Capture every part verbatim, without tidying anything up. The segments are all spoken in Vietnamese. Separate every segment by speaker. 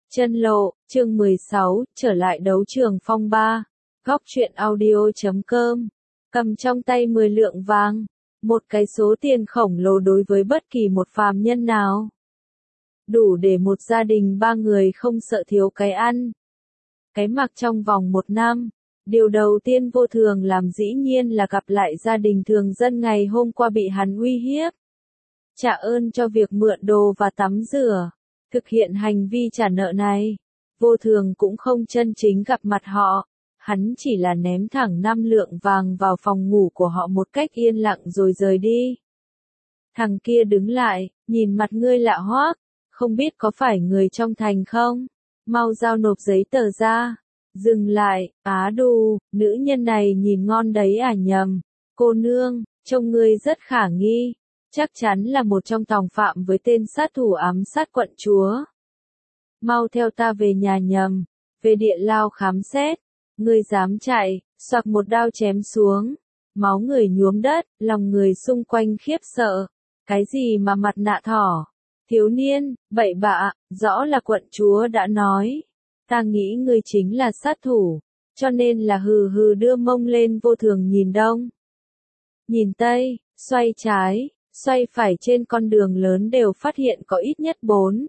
Speaker 1: Chân lộ, chương mười sáu, trở lại đấu trường phong ba. Góc truyện audio chấm com. Cầm trong tay mười lượng vàng. Một cái số tiền khổng lồ đối với bất kỳ một phàm nhân nào. Đủ để một gia đình ba người không sợ thiếu cái ăn. Cái mặc trong vòng một năm. Điều đầu tiên Vô Thường làm dĩ nhiên là gặp lại gia đình thường dân ngày hôm qua bị hắn uy hiếp. Trả ơn cho việc mượn đồ và tắm rửa. Thực hiện hành vi trả nợ này, Vô Thường cũng không chân chính gặp mặt họ, hắn chỉ là ném thẳng năm lượng vàng vào phòng ngủ của họ một cách yên lặng rồi rời đi. Thằng kia đứng lại, nhìn mặt ngươi lạ hoắc, không biết có phải người trong thành không? Mau giao nộp giấy tờ ra. Dừng lại, á đù, nữ nhân này nhìn ngon đấy à nhầm. Cô nương, trông ngươi rất khả nghi. Chắc chắn là một trong tòng phạm với tên sát thủ ám sát quận chúa. Mau theo ta về nhà nhầm, về địa lao khám xét. Ngươi dám chạy, xoạc một đao chém xuống. Máu người nhuốm đất, lòng người xung quanh khiếp sợ. Cái gì mà mặt nạ thỏ? Thiếu niên, bậy bạ, rõ là quận chúa đã nói. Ta nghĩ ngươi chính là sát thủ, cho nên là hừ hừ đưa mông lên. Vô Thường nhìn đông, nhìn tây, xoay trái, xoay phải trên con đường lớn đều phát hiện có ít nhất bốn,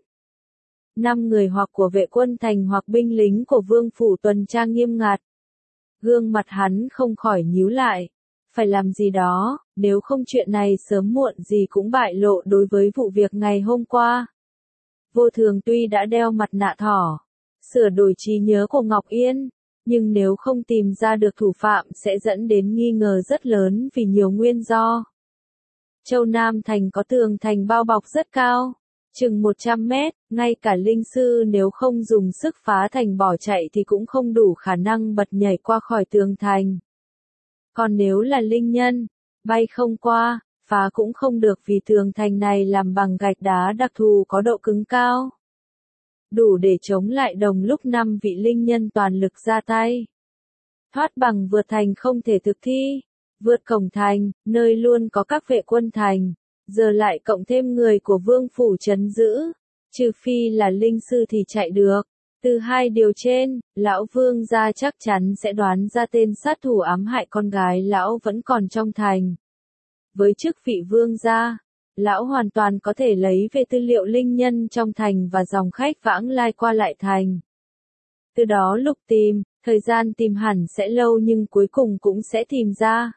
Speaker 1: năm người hoặc của vệ quân thành hoặc binh lính của vương phủ tuần tra nghiêm ngặt. Gương mặt hắn không khỏi nhíu lại. Phải làm gì đó, nếu không chuyện này sớm muộn gì cũng bại lộ đối với vụ việc ngày hôm qua. Vô Thường tuy đã đeo mặt nạ thỏ, sửa đổi trí nhớ của Ngọc Yên, nhưng nếu không tìm ra được thủ phạm sẽ dẫn đến nghi ngờ rất lớn vì nhiều nguyên do. Châu Nam Thành có tường thành bao bọc rất cao, chừng một trăm mét, ngay cả linh sư nếu không dùng sức phá thành bỏ chạy thì cũng không đủ khả năng bật nhảy qua khỏi tường thành. Còn nếu là linh nhân, bay không qua, phá cũng không được vì tường thành này làm bằng gạch đá đặc thù có độ cứng cao. Đủ để chống lại đồng lúc năm vị linh nhân toàn lực ra tay. Thoát bằng vượt thành không thể thực thi. Vượt cổng thành, nơi luôn có các vệ quân thành, giờ lại cộng thêm người của vương phủ trấn giữ, trừ phi là linh sư thì chạy được. Từ hai điều trên, lão vương gia chắc chắn sẽ đoán ra tên sát thủ ám hại con gái lão vẫn còn trong thành. Với chức vị vương gia, lão hoàn toàn có thể lấy về tư liệu linh nhân trong thành và dòng khách vãng lai qua lại thành. Từ đó lục tìm, thời gian tìm hẳn sẽ lâu nhưng cuối cùng cũng sẽ tìm ra.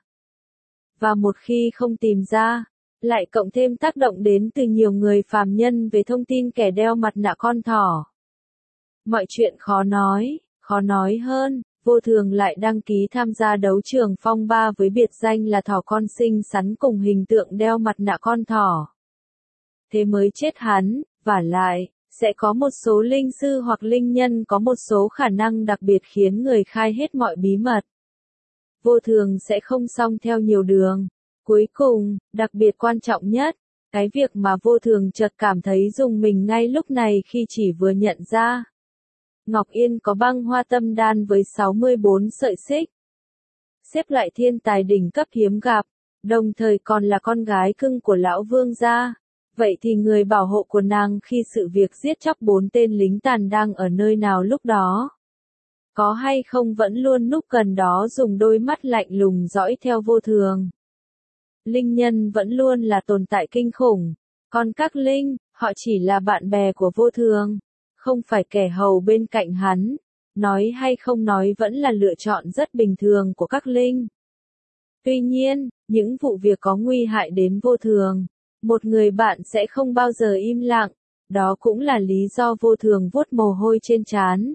Speaker 1: Và một khi không tìm ra, lại cộng thêm tác động đến từ nhiều người phàm nhân về thông tin kẻ đeo mặt nạ con thỏ. Mọi chuyện khó nói, khó nói hơn, Vô Thường lại đăng ký tham gia đấu trường phong ba với biệt danh là thỏ con xinh xắn cùng hình tượng đeo mặt nạ con thỏ. Thế mới chết hắn, vả lại, sẽ có một số linh sư hoặc linh nhân có một số khả năng đặc biệt khiến người khai hết mọi bí mật. Vô Thường sẽ không xong theo nhiều đường. Cuối cùng, đặc biệt quan trọng nhất, cái việc mà Vô Thường chợt cảm thấy rùng mình ngay lúc này khi chỉ vừa nhận ra. Ngọc Yên có băng hoa tâm đan với sáu mươi bốn sợi xích. Xếp loại thiên tài đỉnh cấp hiếm gặp, đồng thời còn là con gái cưng của lão vương gia. Vậy thì người bảo hộ của nàng khi sự việc giết chóc bốn tên lính tàn đang ở nơi nào lúc đó? Có hay không vẫn luôn núp gần đó dùng đôi mắt lạnh lùng dõi theo Vô Thường? Linh nhân vẫn luôn là tồn tại kinh khủng, còn các linh, họ chỉ là bạn bè của Vô Thường, không phải kẻ hầu bên cạnh hắn. Nói hay không nói vẫn là lựa chọn rất bình thường của các linh. Tuy nhiên, những vụ việc có nguy hại đến Vô Thường, một người bạn sẽ không bao giờ im lặng, đó cũng là lý do Vô Thường vuốt mồ hôi trên trán.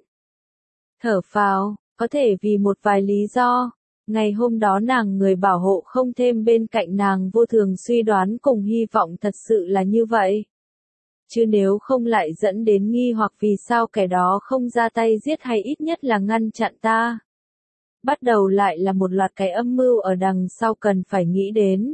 Speaker 1: Thở phào, có thể vì một vài lý do, ngày hôm đó nàng người bảo hộ không thêm bên cạnh nàng. Vô Thường suy đoán cùng hy vọng thật sự là như vậy. Chứ nếu không lại dẫn đến nghi hoặc vì sao kẻ đó không ra tay giết hay ít nhất là ngăn chặn ta. Bắt đầu lại là một loạt cái âm mưu ở đằng sau cần phải nghĩ đến.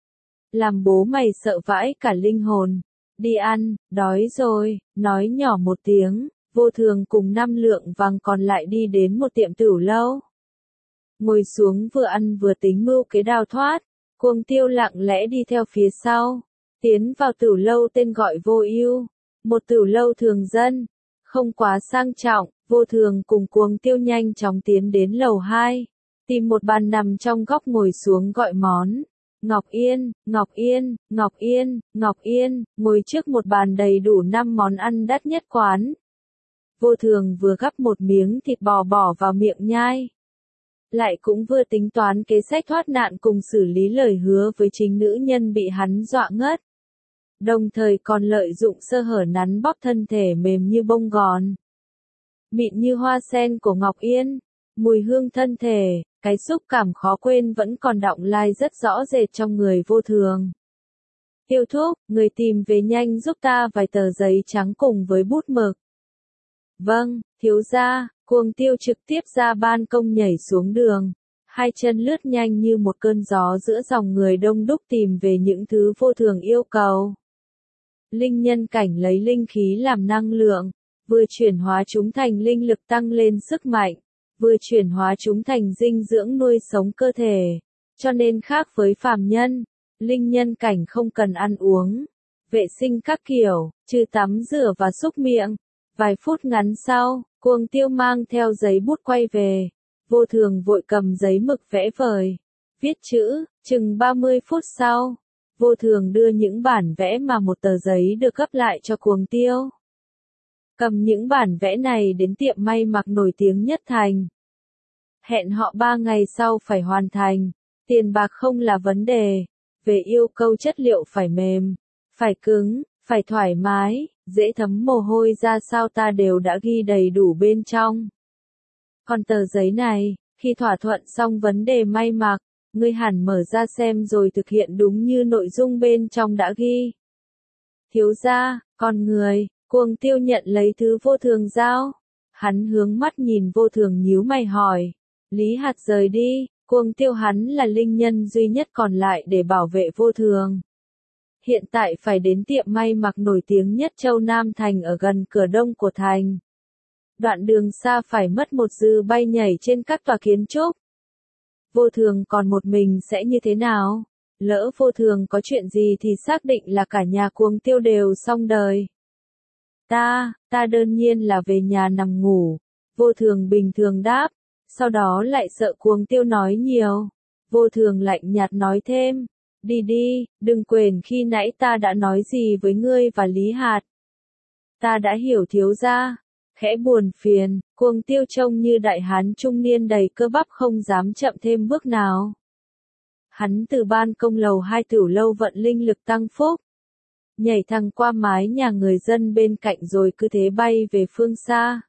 Speaker 1: Làm bố mày sợ vãi cả linh hồn. Đi ăn, đói rồi, nói nhỏ một tiếng. Vô Thường cùng năm lượng vàng còn lại đi đến một tiệm tửu lâu. Ngồi xuống vừa ăn vừa tính mưu kế đào thoát. Cuồng Tiêu lặng lẽ đi theo phía sau. Tiến vào tửu lâu tên gọi Vô Ưu, một tửu lâu thường dân, Không quá sang trọng, Vô Thường cùng Cuồng Tiêu nhanh chóng tiến đến lầu hai, tìm một bàn nằm trong góc ngồi xuống gọi món. Ngọc Yên, Ngọc Yên, Ngọc Yên, Ngọc Yên, ngồi trước một bàn đầy đủ năm món ăn đắt nhất quán. Vô Thường vừa gắp một miếng thịt bò bỏ vào miệng nhai, lại cũng vừa tính toán kế sách thoát nạn cùng xử lý lời hứa với chính nữ nhân bị hắn dọa ngất. Đồng thời còn lợi dụng sơ hở nắn bóp thân thể mềm như bông gòn, mịn như hoa sen của Ngọc Yên, mùi hương thân thể, cái xúc cảm khó quên vẫn còn đọng lai rất rõ rệt trong người Vô Thường. Tiêu Thúc, người tìm về nhanh giúp ta vài tờ giấy trắng cùng với bút mực. Vâng, thiếu gia. Cuồng Tiêu trực tiếp ra ban công nhảy xuống đường, hai chân lướt nhanh như một cơn gió giữa dòng người đông đúc tìm về những thứ Vô Thường yêu cầu. Linh nhân cảnh lấy linh khí làm năng lượng, vừa chuyển hóa chúng thành linh lực tăng lên sức mạnh, vừa chuyển hóa chúng thành dinh dưỡng nuôi sống cơ thể, cho nên khác với phàm nhân, linh nhân cảnh không cần ăn uống, vệ sinh các kiểu, trừ tắm rửa và xúc miệng. Vài phút ngắn sau, Cuồng Tiêu mang theo giấy bút quay về, Vô Thường vội cầm giấy mực vẽ vời, viết chữ, chừng ba mươi phút sau, Vô Thường đưa những bản vẽ mà một tờ giấy được gấp lại cho Cuồng Tiêu. Cầm những bản vẽ này đến tiệm may mặc nổi tiếng nhất thành. Hẹn họ ba ngày sau phải hoàn thành, tiền bạc không là vấn đề, về yêu cầu chất liệu phải mềm, phải cứng, phải thoải mái, dễ thấm mồ hôi ra sao ta đều đã ghi đầy đủ bên trong. Còn tờ giấy này, khi thỏa thuận xong vấn đề may mặc, ngươi hẳn mở ra xem rồi thực hiện đúng như nội dung bên trong đã ghi. Thiếu gia, con người, Cuồng Tiêu nhận lấy thứ Vô Thường giao. Hắn hướng mắt nhìn Vô Thường nhíu mày hỏi. Lý Hạt rời đi, Cuồng Tiêu hắn là linh nhân duy nhất còn lại để bảo vệ Vô Thường. Hiện tại phải đến tiệm may mặc nổi tiếng nhất châu Nam Thành ở gần cửa đông của thành. Đoạn đường xa phải mất một dư bay nhảy trên các tòa kiến trúc. Vô Thường còn một mình sẽ như thế nào? Lỡ Vô Thường có chuyện gì thì xác định là cả nhà Cuồng Tiêu đều xong đời. Ta, ta đơn nhiên là về nhà nằm ngủ. Vô Thường bình thường đáp, sau đó lại sợ Cuồng Tiêu nói nhiều. Vô Thường lạnh nhạt nói thêm. Đi đi, đừng quên khi nãy ta đã nói gì với ngươi và Lý Hạt. Ta đã hiểu thiếu gia. Khẽ buồn phiền, Cuồng Tiêu trông như đại hán trung niên đầy cơ bắp không dám chậm thêm bước nào. Hắn từ ban công lầu hai tiểu lâu vận linh lực tăng phúc, nhảy thẳng qua mái nhà người dân bên cạnh rồi cứ thế bay về phương xa.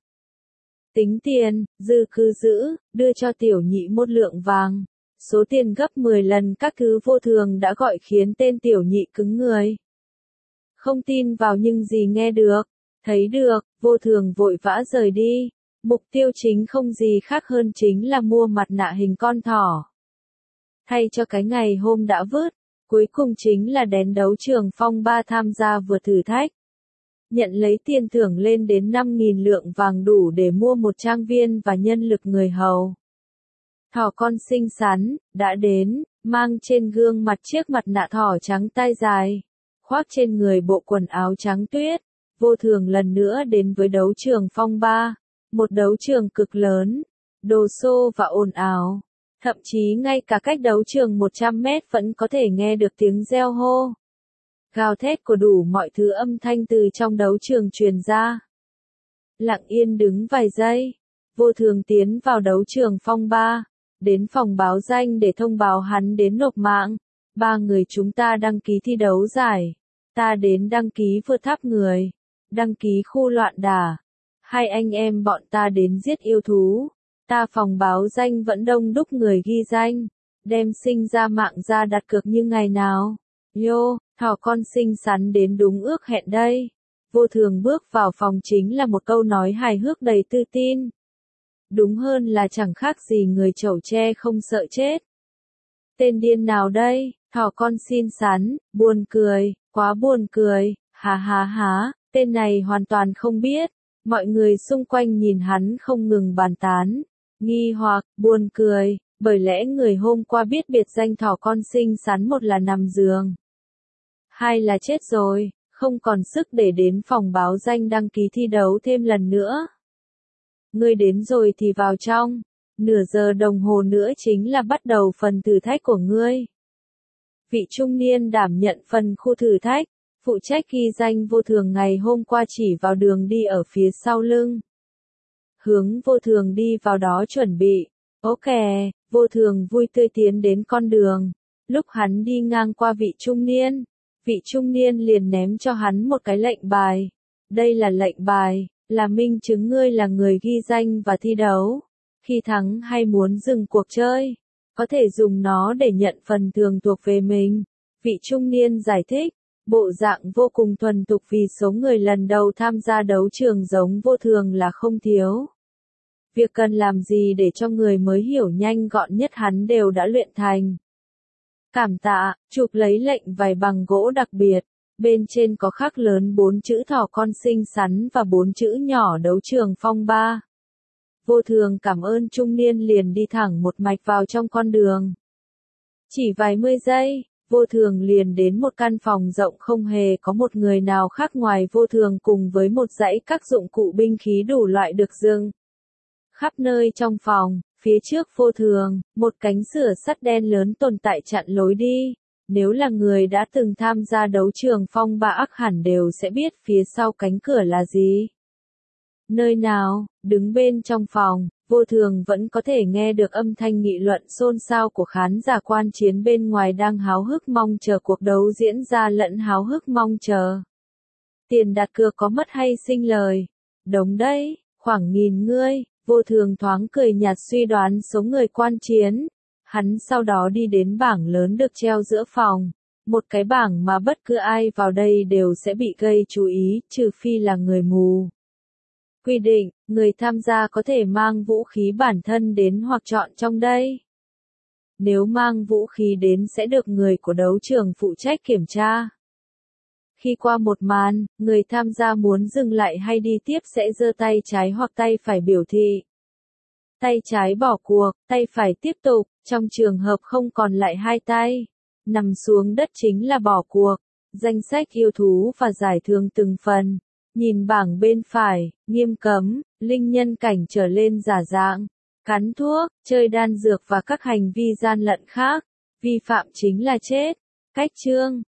Speaker 1: Tính tiền, dư cứ giữ, đưa cho tiểu nhị một lượng vàng. Số tiền gấp mười lần các thứ Vô Thường đã gọi khiến tên tiểu nhị cứng người. Không tin vào nhưng gì nghe được, thấy được, Vô Thường vội vã rời đi. Mục tiêu chính không gì khác hơn chính là mua mặt nạ hình con thỏ. Thay cho cái ngày hôm đã vứt, cuối cùng chính là đến đấu trường phong ba tham gia vừa thử thách. Nhận lấy tiền thưởng lên đến năm nghìn lượng vàng đủ để mua một trang viên và nhân lực người hầu. Thỏ con xinh xắn, đã đến, mang trên gương mặt chiếc mặt nạ thỏ trắng tai dài, khoác trên người bộ quần áo trắng tuyết. Vô Thường lần nữa đến với đấu trường phong ba, một đấu trường cực lớn, đồ xô và ồn ào. Thậm chí ngay cả cách đấu trường một trăm mét vẫn có thể nghe được tiếng reo hô, gào thét của đủ mọi thứ âm thanh từ trong đấu trường truyền ra. Lặng yên đứng vài giây, Vô Thường tiến vào đấu trường phong ba, đến phòng báo danh để thông báo hắn đến nộp mạng. Ba người chúng ta đăng ký thi đấu giải. Ta đến đăng ký vượt tháp người, đăng ký khu loạn đả. Hai anh em bọn ta đến giết yêu thú. Ta phòng báo danh vẫn đông đúc người ghi danh, đem sinh ra mạng ra đặt cược như ngày nào. Yo, thỏ con xinh xắn đến đúng ước hẹn đây. Vô Thường bước vào phòng chính là một câu nói hài hước đầy tự tin. Đúng hơn là chẳng khác gì người chẩu tre không sợ chết. Tên điên nào đây, thỏ con xinh xắn, buồn cười, quá buồn cười, hà hà há, tên này hoàn toàn không biết. Mọi người xung quanh nhìn hắn không ngừng bàn tán, nghi hoặc, buồn cười, bởi lẽ người hôm qua biết biệt danh thỏ con xinh xắn một là nằm giường, hai là chết rồi, không còn sức để đến phòng báo danh đăng ký thi đấu thêm lần nữa. Ngươi đến rồi thì vào trong, nửa giờ đồng hồ nữa chính là bắt đầu phần thử thách của ngươi. Vị trung niên đảm nhận phần khu thử thách, phụ trách ghi danh Vô Thường ngày hôm qua chỉ vào đường đi ở phía sau lưng. Hướng Vô Thường đi vào đó chuẩn bị. Ok, Vô Thường vui tươi tiến đến con đường. Lúc hắn đi ngang qua vị trung niên, vị trung niên liền ném cho hắn một cái lệnh bài. Đây là lệnh bài, là minh chứng ngươi là người ghi danh và thi đấu. Khi thắng hay muốn dừng cuộc chơi, có thể dùng nó để nhận phần thưởng thuộc về mình. Vị trung niên giải thích, bộ dạng vô cùng thuần thục vì số người lần đầu tham gia đấu trường giống Vô Thường là không thiếu. Việc cần làm gì để cho người mới hiểu nhanh gọn nhất hắn đều đã luyện thành. Cảm tạ, chụp lấy lệnh vải bằng gỗ đặc biệt, bên trên có khắc lớn bốn chữ thỏ con xinh xắn và bốn chữ nhỏ đấu trường phong ba. Vô Thường cảm ơn trung niên liền đi thẳng một mạch vào trong con đường. Chỉ vài mươi giây, Vô Thường liền đến một căn phòng rộng không hề có một người nào khác ngoài Vô Thường cùng với một dãy các dụng cụ binh khí đủ loại được dừng khắp nơi trong phòng. Phía trước Vô Thường, một cánh sửa sắt đen lớn tồn tại chặn lối đi. Nếu là người đã từng tham gia đấu trường phong ba ắt hẳn đều sẽ biết phía sau cánh cửa là gì. Nơi nào, đứng bên trong phòng, Vô Thường vẫn có thể nghe được âm thanh nghị luận xôn xao của khán giả quan chiến bên ngoài đang háo hức mong chờ cuộc đấu diễn ra lẫn háo hức mong chờ. Tiền đặt cược có mất hay sinh lời? Đúng đấy, khoảng nghìn ngươi. Vô Thường thoáng cười nhạt suy đoán số người quan chiến. Hắn sau đó đi đến bảng lớn được treo giữa phòng. Một cái bảng mà bất cứ ai vào đây đều sẽ bị gây chú ý, trừ phi là người mù. Quy định, người tham gia có thể mang vũ khí bản thân đến hoặc chọn trong đây. Nếu mang vũ khí đến sẽ được người của đấu trường phụ trách kiểm tra. Khi qua một màn, người tham gia muốn dừng lại hay đi tiếp sẽ giơ tay trái hoặc tay phải biểu thị. Tay trái bỏ cuộc, tay phải tiếp tục, trong trường hợp không còn lại hai tay. Nằm xuống đất chính là bỏ cuộc. Danh sách yêu thú và giải thưởng từng phần. Nhìn bảng bên phải, nghiêm cấm, linh nhân cảnh trở lên giả dạng, cắn thuốc, chơi đan dược và các hành vi gian lận khác. Vi phạm chính là chết. Cách chương